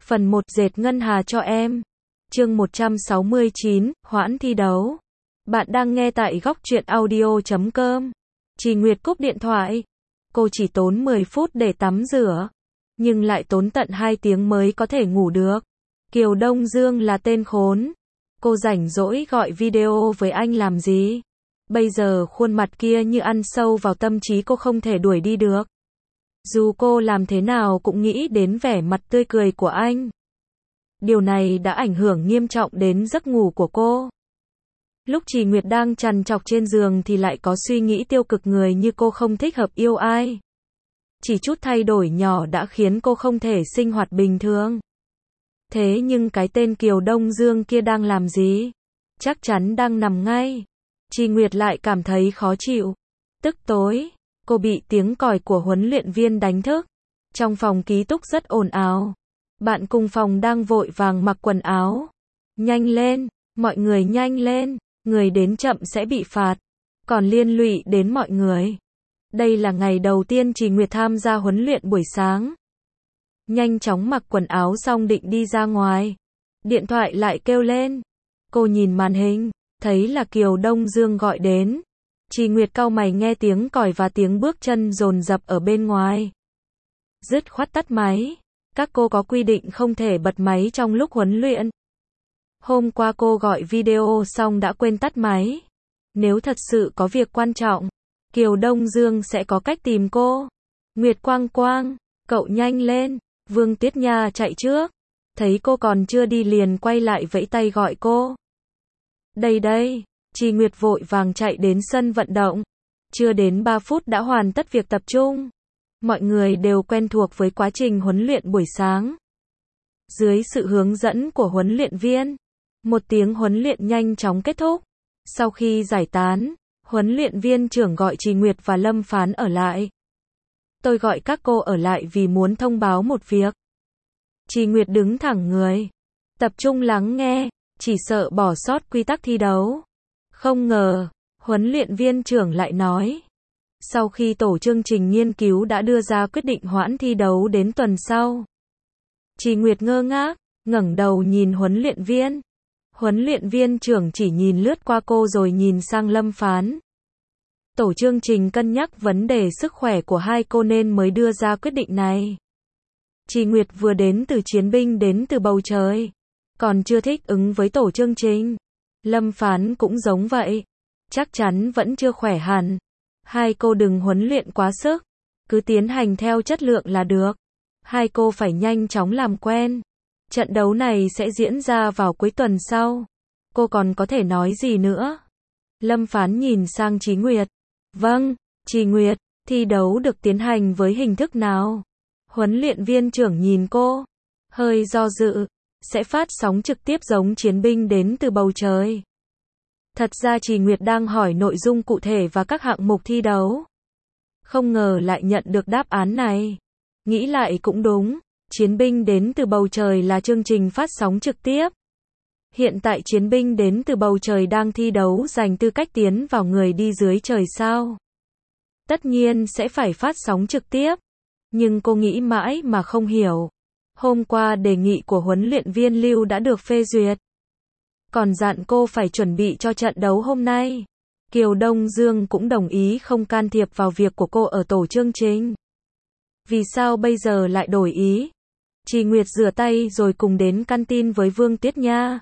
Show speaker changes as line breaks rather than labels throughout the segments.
Phần 1 dệt ngân hà cho em. Chương 169, hoãn thi đấu. Bạn đang nghe tại góc truyện audio.com. Trì Nguyệt cúp điện thoại. Cô chỉ tốn 10 phút để tắm rửa, nhưng lại tốn tận 2 tiếng mới có thể ngủ được. Kiều Đông Dương là tên khốn. Cô rảnh rỗi gọi video với anh làm gì? Bây giờ khuôn mặt kia như ăn sâu vào tâm trí cô không thể đuổi đi được. Dù cô làm thế nào cũng nghĩ đến vẻ mặt tươi cười của anh. Điều này đã ảnh hưởng nghiêm trọng đến giấc ngủ của cô. Lúc Trì Nguyệt đang trằn trọc trên giường thì lại có suy nghĩ tiêu cực, người như cô không thích hợp yêu ai. Chỉ chút thay đổi nhỏ đã khiến cô không thể sinh hoạt bình thường. Thế nhưng cái tên Kiều Đông Dương kia đang làm gì? Chắc chắn đang nằm ngay. Trì Nguyệt lại cảm thấy khó chịu. Tức tối, cô bị tiếng còi của huấn luyện viên đánh thức. Trong phòng ký túc rất ồn ào. Bạn cùng phòng đang vội vàng mặc quần áo. Nhanh lên, mọi người nhanh lên, người đến chậm sẽ bị phạt, còn liên lụy đến mọi người. Đây là ngày đầu tiên Trì Nguyệt tham gia huấn luyện buổi sáng. Nhanh chóng mặc quần áo xong định đi ra ngoài. Điện thoại lại kêu lên. Cô nhìn màn hình, thấy là Kiều Đông Dương gọi đến. Trì Nguyệt cau mày nghe tiếng còi và tiếng bước chân dồn dập ở bên ngoài. Dứt khoát tắt máy. Các cô có quy định không thể bật máy trong lúc huấn luyện. Hôm qua cô gọi video xong đã quên tắt máy. Nếu thật sự có việc quan trọng, Kiều Đông Dương sẽ có cách tìm cô. Nguyệt Quang Quang, cậu nhanh lên. Vương Tiết Nha chạy trước. Thấy cô còn chưa đi liền quay lại vẫy tay gọi cô. Đây đây, Trì Nguyệt vội vàng chạy đến sân vận động. Chưa đến 3 phút đã hoàn tất việc tập trung. Mọi người đều quen thuộc với quá trình huấn luyện buổi sáng. Dưới sự hướng dẫn của huấn luyện viên, một tiếng huấn luyện nhanh chóng kết thúc. Sau khi giải tán, huấn luyện viên trưởng gọi Trì Nguyệt và Lâm Phán ở lại. Tôi gọi các cô ở lại vì muốn thông báo một việc. Trì Nguyệt đứng thẳng người, tập trung lắng nghe, chỉ sợ bỏ sót quy tắc thi đấu. Không ngờ, huấn luyện viên trưởng lại nói. Sau khi tổ chương trình nghiên cứu đã đưa ra quyết định hoãn thi đấu đến tuần sau. Trì Nguyệt ngơ ngác, ngẩng đầu nhìn huấn luyện viên. Huấn luyện viên trưởng chỉ nhìn lướt qua cô rồi nhìn sang Lâm Phán. Tổ chương trình cân nhắc vấn đề sức khỏe của hai cô nên mới đưa ra quyết định này. Trì Nguyệt vừa đến từ chiến binh đến từ bầu trời, còn chưa thích ứng với tổ chương trình. Lâm Phán cũng giống vậy, chắc chắn vẫn chưa khỏe hẳn. Hai cô đừng huấn luyện quá sức, cứ tiến hành theo chất lượng là được. Hai cô phải nhanh chóng làm quen. Trận đấu này sẽ diễn ra vào cuối tuần sau. Cô còn có thể nói gì nữa? Lâm Phán nhìn sang Trì Nguyệt. Vâng, Trì Nguyệt, thi đấu được tiến hành với hình thức nào? Huấn luyện viên trưởng nhìn cô, hơi do dự. Sẽ phát sóng trực tiếp giống chiến binh đến từ bầu trời. Thật ra Trì Nguyệt đang hỏi nội dung cụ thể và các hạng mục thi đấu. Không ngờ lại nhận được đáp án này. Nghĩ lại cũng đúng, chiến binh đến từ bầu trời là chương trình phát sóng trực tiếp. Hiện tại chiến binh đến từ bầu trời đang thi đấu giành tư cách tiến vào người đi dưới trời sao. Tất nhiên sẽ phải phát sóng trực tiếp. Nhưng cô nghĩ mãi mà không hiểu. Hôm qua đề nghị của huấn luyện viên Lưu đã được phê duyệt. Còn dặn cô phải chuẩn bị cho trận đấu hôm nay. Kiều Đông Dương cũng đồng ý không can thiệp vào việc của cô ở tổ chương trình. Vì sao bây giờ lại đổi ý? Trì Nguyệt rửa tay rồi cùng đến canteen với Vương Tiết Nha.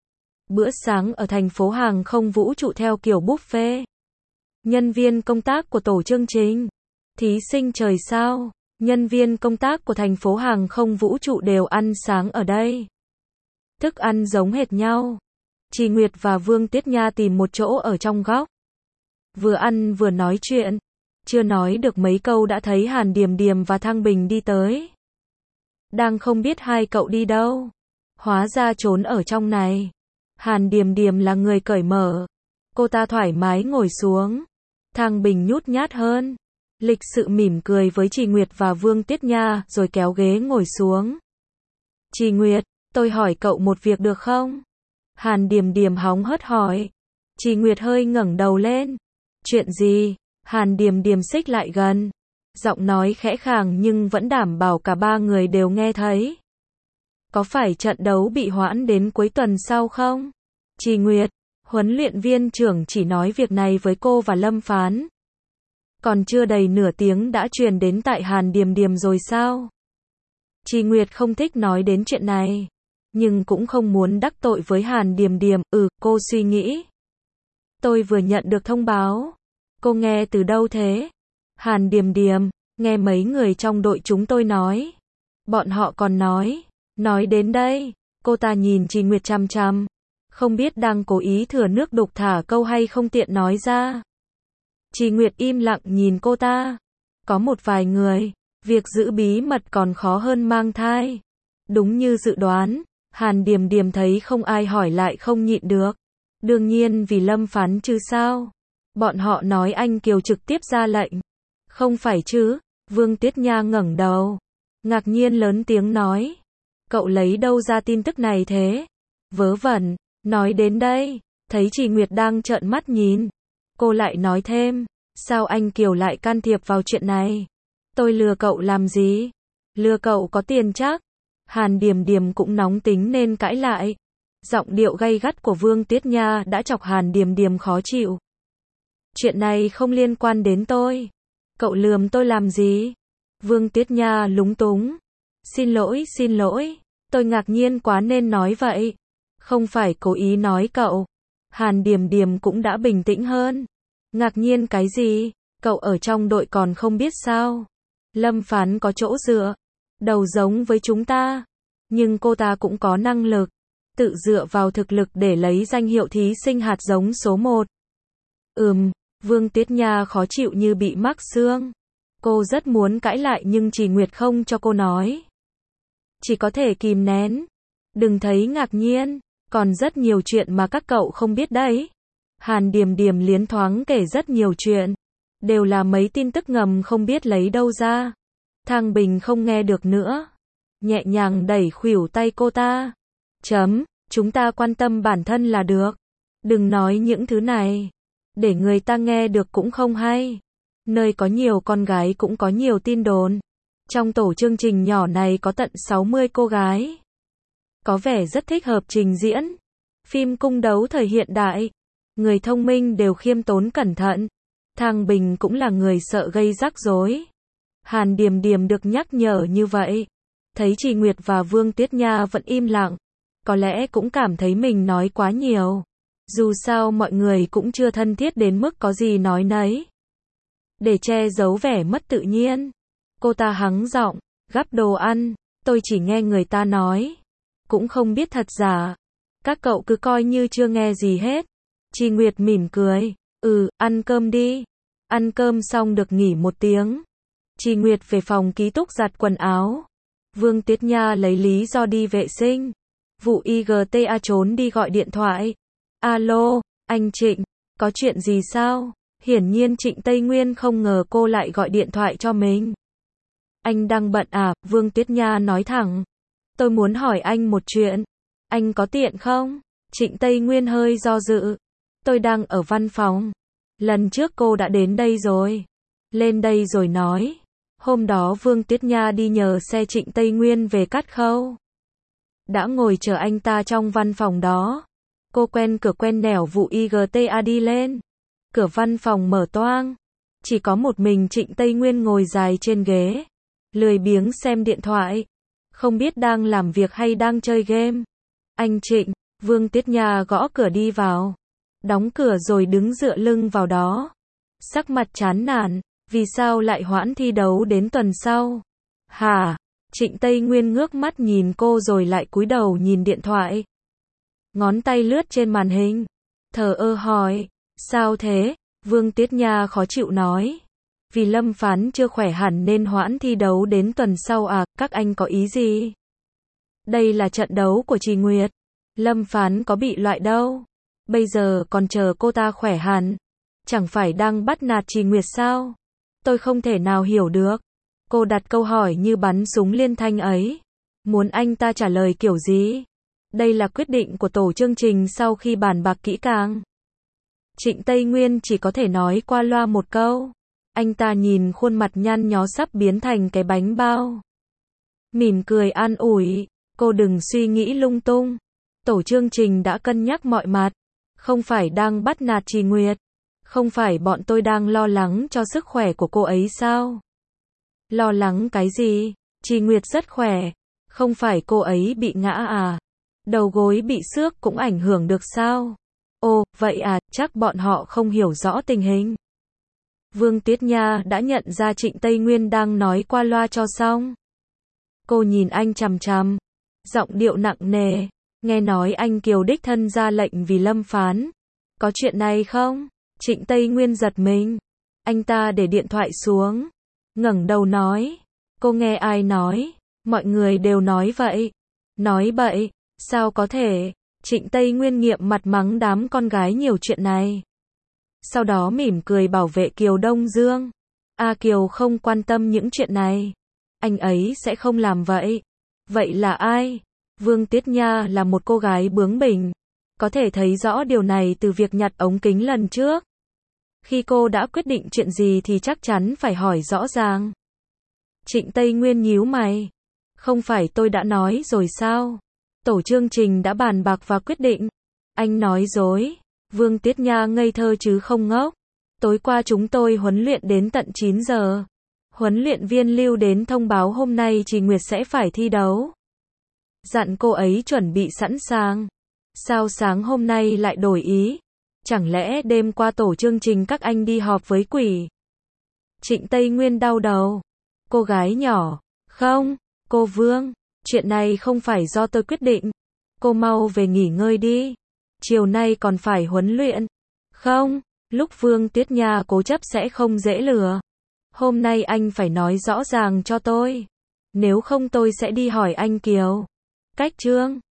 Bữa sáng ở thành phố hàng không vũ trụ theo kiểu buffet. Nhân viên công tác của tổ chương trình, thí sinh trời sao, nhân viên công tác của thành phố hàng không vũ trụ đều ăn sáng ở đây. Thức ăn giống hệt nhau. Trì Nguyệt và Vương Tiết Nha tìm một chỗ ở trong góc. Vừa ăn vừa nói chuyện. Chưa nói được mấy câu đã thấy Hàn Điềm Điềm và Thăng Bình đi tới. Đang không biết hai cậu đi đâu. Hóa ra trốn ở trong này. Hàn Điềm Điềm là người cởi mở. Cô ta thoải mái ngồi xuống. Thăng Bình nhút nhát hơn. Lịch sự mỉm cười với Trì Nguyệt và Vương Tiết Nha rồi kéo ghế ngồi xuống. Trì Nguyệt, tôi hỏi cậu một việc được không? Hàn Điềm Điềm hóng hớt hỏi. Trì Nguyệt hơi ngẩng đầu lên. Chuyện gì? Hàn Điềm Điềm xích lại gần. Giọng nói khẽ khàng nhưng vẫn đảm bảo cả ba người đều nghe thấy. Có phải trận đấu bị hoãn đến cuối tuần sau không? Trì Nguyệt, huấn luyện viên trưởng chỉ nói việc này với cô và Lâm Phán. Còn chưa đầy nửa tiếng đã truyền đến tại Hàn Điềm Điềm rồi sao? Trì Nguyệt không thích nói đến chuyện này, nhưng cũng không muốn đắc tội với Hàn Điềm Điềm. Cô suy nghĩ. Tôi vừa nhận được thông báo. Cô nghe từ đâu thế? Hàn Điềm Điềm, nghe mấy người trong đội chúng tôi nói. Bọn họ còn nói đến đây, cô ta nhìn Trì Nguyệt chằm chằm, không biết đang cố ý thừa nước đục thả câu hay không tiện nói ra. Trì Nguyệt im lặng nhìn cô ta. Có một vài người, việc giữ bí mật còn khó hơn mang thai. Đúng như dự đoán, Hàn Điềm Điềm thấy không ai hỏi lại không nhịn được. Đương nhiên vì Lâm Phán chứ sao. Bọn họ nói anh Kiều trực tiếp ra lệnh. Không phải chứ? Vương Tiết Nha ngẩng đầu, ngạc nhiên lớn tiếng nói. Cậu lấy đâu ra tin tức này thế? Vớ vẩn, nói đến đây, thấy Trì Nguyệt đang trợn mắt nhìn. Cô lại nói thêm, sao anh Kiều lại can thiệp vào chuyện này? Tôi lừa cậu làm gì? Lừa cậu có tiền chắc? Hàn Điềm Điềm cũng nóng tính nên cãi lại. Giọng điệu gay gắt của Vương Tiết Nha đã chọc Hàn Điềm Điềm khó chịu. Chuyện này không liên quan đến tôi. Cậu lườm tôi làm gì? Vương Tiết Nha lúng túng. Xin lỗi, tôi ngạc nhiên quá nên nói vậy. Không phải cố ý nói cậu. Hàn Điềm Điềm cũng đã bình tĩnh hơn. Ngạc nhiên cái gì? Cậu ở trong đội còn không biết sao? Lâm Phán có chỗ dựa, đầu giống với chúng ta, nhưng cô ta cũng có năng lực, tự dựa vào thực lực để lấy danh hiệu thí sinh hạt giống số 1. Vương Tiết Nha khó chịu như bị mắc xương. Cô rất muốn cãi lại nhưng Trì Nguyệt không cho cô nói. Chỉ có thể kìm nén. Đừng thấy ngạc nhiên, còn rất nhiều chuyện mà các cậu không biết đấy. Hàn Điềm Điềm liến thoáng kể rất nhiều chuyện. Đều là mấy tin tức ngầm không biết lấy đâu ra. Thang Bình không nghe được nữa. Nhẹ nhàng đẩy khuỷu tay cô ta. Chúng ta quan tâm bản thân là được. Đừng nói những thứ này. Để người ta nghe được cũng không hay. Nơi có nhiều con gái cũng có nhiều tin đồn. Trong tổ chương trình nhỏ này có tận 60 cô gái. Có vẻ rất thích hợp trình diễn. Phim cung đấu thời hiện đại. Người thông minh đều khiêm tốn cẩn thận. Thang Bình cũng là người sợ gây rắc rối. Hàn Điềm Điềm được nhắc nhở như vậy. Thấy Trì Nguyệt và Vương Tiết Nha vẫn im lặng. Có lẽ cũng cảm thấy mình nói quá nhiều. Dù sao mọi người cũng chưa thân thiết đến mức có gì nói nấy. Để che giấu vẻ mất tự nhiên, cô ta hắng giọng, gắp đồ ăn. Tôi chỉ nghe người ta nói. Cũng không biết thật giả. Các cậu cứ coi như chưa nghe gì hết. Trì Nguyệt mỉm cười. Ăn cơm đi. Ăn cơm xong được nghỉ 1 tiếng. Trì Nguyệt về phòng ký túc giặt quần áo. Vương Tiết Nha lấy lý do đi vệ sinh. Vụ IGTA trốn đi gọi điện thoại. Alo, anh Trịnh, có chuyện gì sao? Hiển nhiên Trịnh Tây Nguyên không ngờ cô lại gọi điện thoại cho mình. Anh đang bận à? Vương Tiết Nha nói thẳng. Tôi muốn hỏi anh một chuyện. Anh có tiện không? Trịnh Tây Nguyên hơi do dự. Tôi đang ở văn phòng. Lần trước cô đã đến đây rồi. Lên đây rồi nói. Hôm đó Vương Tiết Nha đi nhờ xe Trịnh Tây Nguyên về cắt khâu. Đã ngồi chờ anh ta trong văn phòng đó. Cô quen cửa quen nẻo vụ IGTA đi lên. Cửa văn phòng mở toang. Chỉ có một mình Trịnh Tây Nguyên ngồi dài trên ghế. Lười biếng xem điện thoại. Không biết đang làm việc hay đang chơi game. Anh Trịnh, Vương Tiết Nha gõ cửa đi vào. Đóng cửa rồi đứng dựa lưng vào đó. Sắc mặt chán nản. Vì sao lại hoãn thi đấu đến tuần sau? Hả? Trịnh Tây Nguyên ngước mắt nhìn cô rồi lại cúi đầu nhìn điện thoại. Ngón tay lướt trên màn hình. Thờ ơ hỏi. Sao thế? Vương Tiết Nha khó chịu nói. Vì Lâm Phán chưa khỏe hẳn nên hoãn thi đấu đến tuần sau à? Các anh có ý gì? Đây là trận đấu của Trì Nguyệt. Lâm Phán có bị loại đâu. Bây giờ còn chờ cô ta khỏe hẳn. Chẳng phải đang bắt nạt Trì Nguyệt sao? Tôi không thể nào hiểu được. Cô đặt câu hỏi như bắn súng liên thanh ấy. Muốn anh ta trả lời kiểu gì? Đây là quyết định của tổ chương trình sau khi bàn bạc kỹ càng. Trịnh Tây Nguyên chỉ có thể nói qua loa một câu. Anh ta nhìn khuôn mặt nhăn nhó sắp biến thành cái bánh bao. Mỉm cười an ủi. Cô đừng suy nghĩ lung tung. Tổ chương trình đã cân nhắc mọi mặt. Không phải đang bắt nạt Trì Nguyệt. Không phải bọn tôi đang lo lắng cho sức khỏe của cô ấy sao? Lo lắng cái gì? Trì Nguyệt rất khỏe. Không phải cô ấy bị ngã à? Đầu gối bị xước cũng ảnh hưởng được sao? Ồ, vậy à, chắc bọn họ không hiểu rõ tình hình. Vương Tiết Nha đã nhận ra Trịnh Tây Nguyên đang nói qua loa cho xong. Cô nhìn anh chằm chằm, giọng điệu nặng nề, nghe nói anh Kiều đích thân ra lệnh vì Lâm Phán. Có chuyện này không? Trịnh Tây Nguyên giật mình. Anh ta để điện thoại xuống, ngẩng đầu nói, cô nghe ai nói? Mọi người đều nói vậy. Nói bậy, sao có thể? Trịnh Tây Nguyên nghiệm mặt mắng đám con gái nhiều chuyện này. Sau đó mỉm cười bảo vệ Kiều Đông Dương. Kiều không quan tâm những chuyện này. Anh ấy sẽ không làm vậy. Vậy là ai? Vương Tiết Nha là một cô gái bướng bỉnh. Có thể thấy rõ điều này từ việc nhặt ống kính lần trước. Khi cô đã quyết định chuyện gì thì chắc chắn phải hỏi rõ ràng. Trịnh Tây Nguyên nhíu mày. Không phải tôi đã nói rồi sao? Tổ chương trình đã bàn bạc và quyết định. Anh nói dối. Vương Tiết Nha ngây thơ chứ không ngốc. Tối qua chúng tôi huấn luyện đến tận 9 giờ. Huấn luyện viên Lưu đến thông báo hôm nay Trì Nguyệt sẽ phải thi đấu. Dặn cô ấy chuẩn bị sẵn sàng. Sao sáng hôm nay lại đổi ý? Chẳng lẽ đêm qua tổ chương trình các anh đi họp với quỷ? Trịnh Tây Nguyên đau đầu. Cô gái nhỏ. Không, cô Vương. Chuyện này không phải do tôi quyết định. Cô mau về nghỉ ngơi đi. Chiều nay còn phải huấn luyện. Không, lúc Vương Tiết Nha cố chấp sẽ không dễ lừa. Hôm nay anh phải nói rõ ràng cho tôi. Nếu không tôi sẽ đi hỏi anh Kiều. Cách Trương.